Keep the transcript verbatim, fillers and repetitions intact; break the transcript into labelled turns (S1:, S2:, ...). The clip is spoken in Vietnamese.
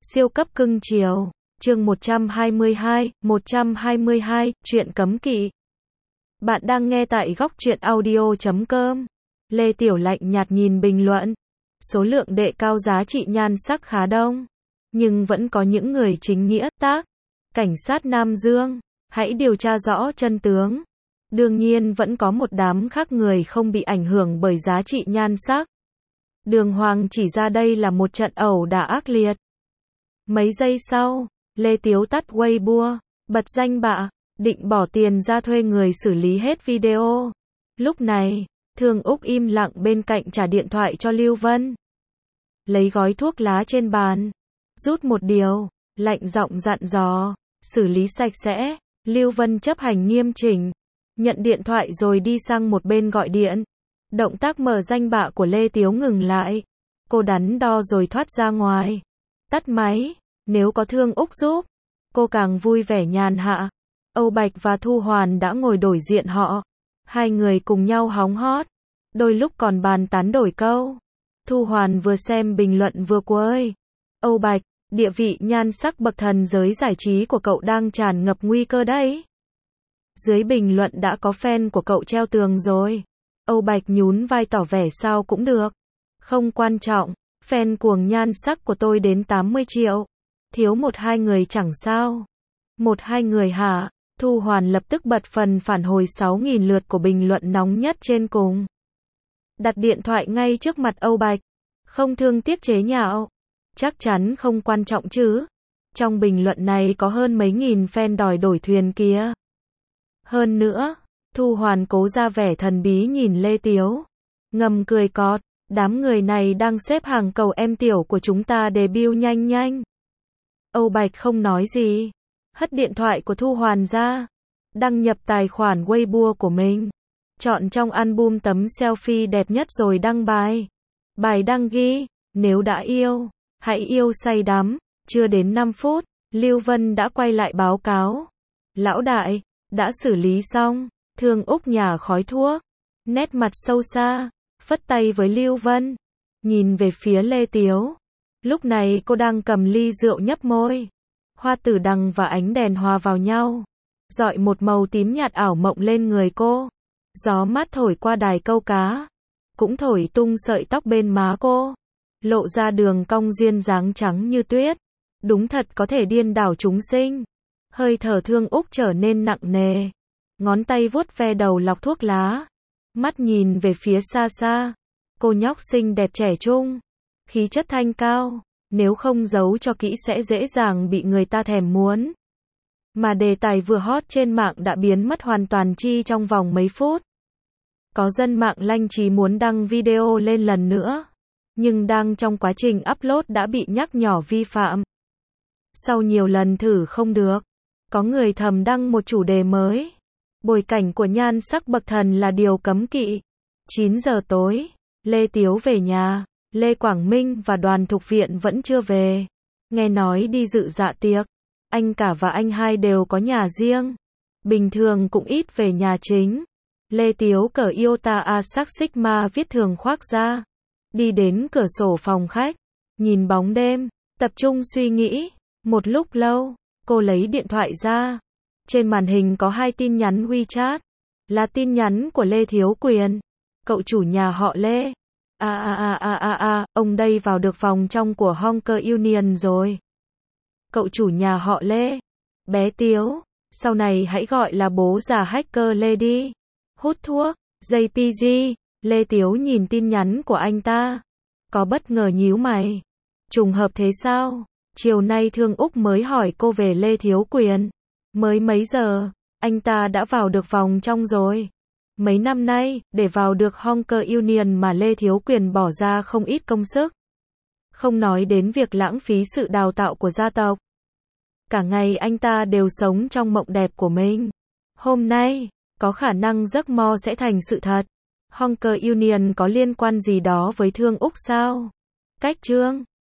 S1: Siêu cấp cưng chiều. Chương một trăm hai mươi hai, một trăm hai mươi hai, chuyện cấm kỵ. Bạn đang nghe tại góc truyện audio chấm com. Lê Tiểu lạnh nhạt nhìn bình luận. Số lượng đệ cao giá trị nhan sắc khá đông. Nhưng vẫn có những người chính nghĩa, tác. Cảnh sát Nam Dương. Hãy điều tra rõ chân tướng. Đương nhiên vẫn có một đám khác người không bị ảnh hưởng bởi giá trị nhan sắc. Đường Hoàng chỉ ra đây là một trận ẩu đả ác liệt. Mấy giây sau, Lê Tiếu tắt Weibo, bật danh bạ, định bỏ tiền ra thuê người xử lý hết video. Lúc này, Thương Úc im lặng bên cạnh trả điện thoại cho Lưu Vân. Lấy gói thuốc lá trên bàn, rút một điều, lạnh giọng dặn dò, xử lý sạch sẽ. Lưu Vân chấp hành nghiêm chỉnh, nhận điện thoại rồi đi sang một bên gọi điện. Động tác mở danh bạ của Lê Tiếu ngừng lại. Cô đắn đo rồi thoát ra ngoài. Tắt máy, nếu có Thương Úc giúp, cô càng vui vẻ nhàn hạ. Âu Bạch và Thu Hoàn đã ngồi đối diện họ. Hai người cùng nhau hóng hót, đôi lúc còn bàn tán đổi câu. Thu Hoàn vừa xem bình luận vừa quấy. Âu Bạch, địa vị nhan sắc bậc thần giới giải trí của cậu đang tràn ngập nguy cơ đấy. Dưới bình luận đã có fan của cậu treo tường rồi. Âu Bạch nhún vai tỏ vẻ sao cũng được. Không quan trọng, fan cuồng nhan sắc của tôi đến tám mươi triệu. Thiếu một hai người chẳng sao. Một hai người hả? Thu Hoàn lập tức bật phần phản hồi sáu nghìn lượt của bình luận nóng nhất trên cùng. Đặt điện thoại ngay trước mặt Âu Bạch. Không thương tiếc chế nhạo. Chắc chắn không quan trọng chứ. Trong bình luận này có hơn mấy nghìn fan đòi đổi thuyền kia. Hơn nữa, Thu Hoàn cố ra vẻ thần bí nhìn Lê Tiếu. Ngầm cười cọt, đám người này đang xếp hàng cầu em tiểu của chúng ta debut nhanh nhanh. Âu Bạch không nói gì, hất điện thoại của Thu Hoàn ra, đăng nhập tài khoản Weibo của mình, chọn trong album tấm selfie đẹp nhất rồi đăng bài. Bài đăng ghi, nếu đã yêu, hãy yêu say đắm. Chưa đến năm phút, Lưu Vân đã quay lại báo cáo. Lão đại, đã xử lý xong. Thương Úc nhả khói thuốc, nét mặt sâu xa, phất tay với Lưu Vân, nhìn về phía Lê Tiếu. Lúc này cô đang cầm ly rượu nhấp môi. Hoa tử đằng và ánh đèn hòa vào nhau, rọi một màu tím nhạt ảo mộng lên người cô. Gió mát thổi qua đài câu cá, cũng thổi tung sợi tóc bên má cô, lộ ra đường cong duyên dáng trắng như tuyết. Đúng thật có thể điên đảo chúng sinh. Hơi thở Thương Úc trở nên nặng nề. Ngón tay vuốt ve đầu lọc thuốc lá, mắt nhìn về phía xa xa. Cô nhóc xinh đẹp trẻ trung, khí chất thanh cao, nếu không giấu cho kỹ sẽ dễ dàng bị người ta thèm muốn. Mà đề tài vừa hot trên mạng đã biến mất hoàn toàn chi trong vòng mấy phút. Có dân mạng lanh trí muốn đăng video lên lần nữa, nhưng đang trong quá trình upload đã bị nhắc nhở vi phạm. Sau nhiều lần thử không được, có người thầm đăng một chủ đề mới. Bối cảnh của nhan sắc bậc thần là điều cấm kỵ. chín giờ tối, Lê Tiếu về nhà, Lê Quảng Minh và Đoàn Thục Viện vẫn chưa về. Nghe nói đi dự dạ tiệc, anh cả và anh hai đều có nhà riêng. Bình thường cũng ít về nhà chính. Lê Tiếu cởi Iota Asac Sigma viết thường khoác ra, đi đến cửa sổ phòng khách, nhìn bóng đêm, tập trung suy nghĩ. Một lúc lâu, cô lấy điện thoại ra. Trên màn hình có hai tin nhắn WeChat, là tin nhắn của Lê Thiếu Quyền, cậu chủ nhà họ Lê. À à à à à à, ông đây vào được vòng trong của Honker Union rồi. Cậu chủ nhà họ Lê, bé Tiếu, sau này hãy gọi là bố già hacker Lê đi. Hút thuốc, gi pê giê, Lê Tiếu nhìn tin nhắn của anh ta, có bất ngờ nhíu mày. Trùng hợp thế sao? Chiều nay Thương Úc mới hỏi cô về Lê Thiếu Quyền. Mới mấy giờ, anh ta đã vào được vòng trong rồi. Mấy năm nay, để vào được Honker Union mà Lê Thiếu Quyền bỏ ra không ít công sức. Không nói đến việc lãng phí sự đào tạo của gia tộc. Cả ngày anh ta đều sống trong mộng đẹp của mình. Hôm nay, có khả năng giấc mơ sẽ thành sự thật. Honker Union có liên quan gì đó với Thương Úc sao? Cách chương